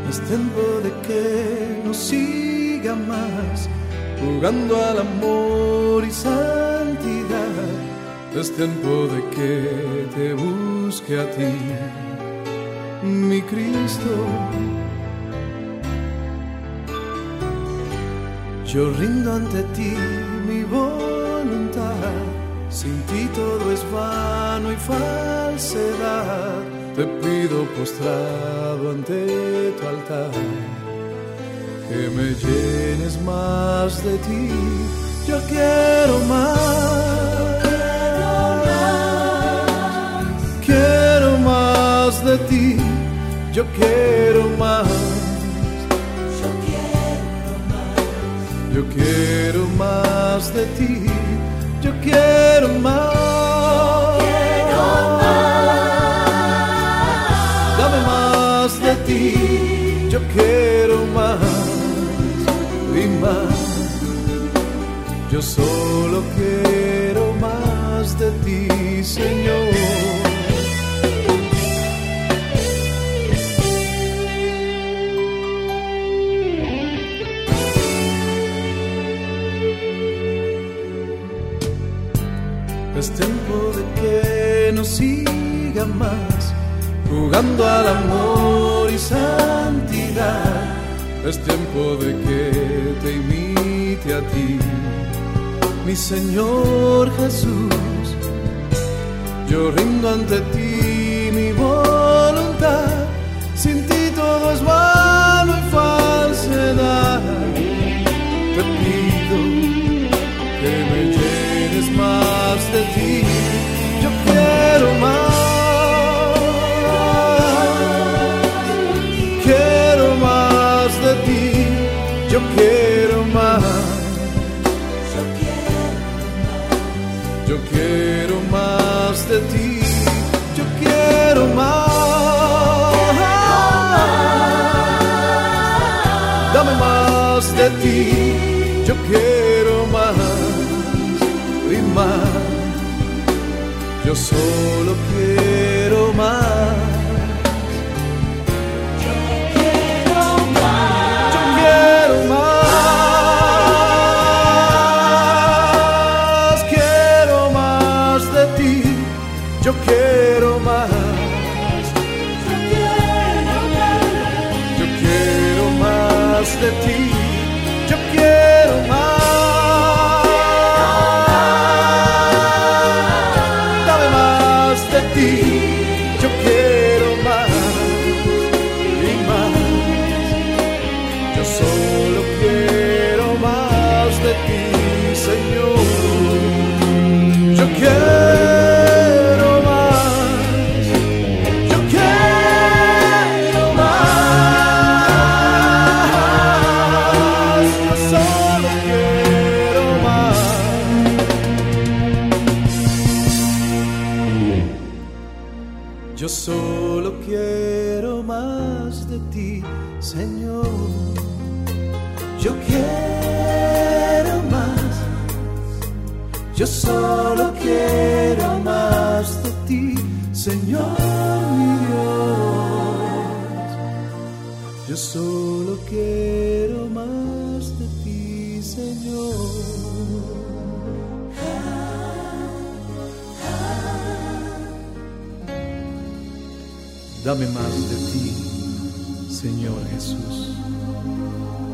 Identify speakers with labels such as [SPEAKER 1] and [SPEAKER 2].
[SPEAKER 1] Es tiempo de que no siga más jugando al amor y santidad. Es tiempo de que te busque a ti, mi Cristo. Yo rindo ante ti mi voluntad, sin ti todo es vano y falsedad. Te pido postrado ante tu altar, que me llenes más de ti. Yo quiero más, quiero más de ti. Yo quiero más, yo quiero más de ti. Yo quiero más. Dame más de ti. Yo quiero más y más. Yo solo quiero más de ti, Señor. Es tiempo de que no siga más jugando al amor y santidad. Es tiempo de que te imite a ti, mi Señor Jesús. Yo rindo ante ti mi voluntad, sin ti todo es vano y falsedad. Te pido que me llenes más de ti. Yo quiero más, quiero más de ti. Yo quiero más, yo quiero más de ti. Yo quiero más, dame más de ti. Yo quiero más y más. Yo solo quiero más. Yo quiero más. Yo quiero más. Quiero más de ti. Yo quiero más. Yo quiero más de ti. Yo quiero más. Yo quiero más y más. Yo solo quiero más de ti, Señor. Yo quiero más. Yo quiero más. Yo solo quiero más. Yo solo quiero más de ti, Señor. Yo quiero más. Yo solo quiero más de ti, Señor mi Dios. Yo solo quiero más de ti, Señor. Dame más de ti, Señor Jesús.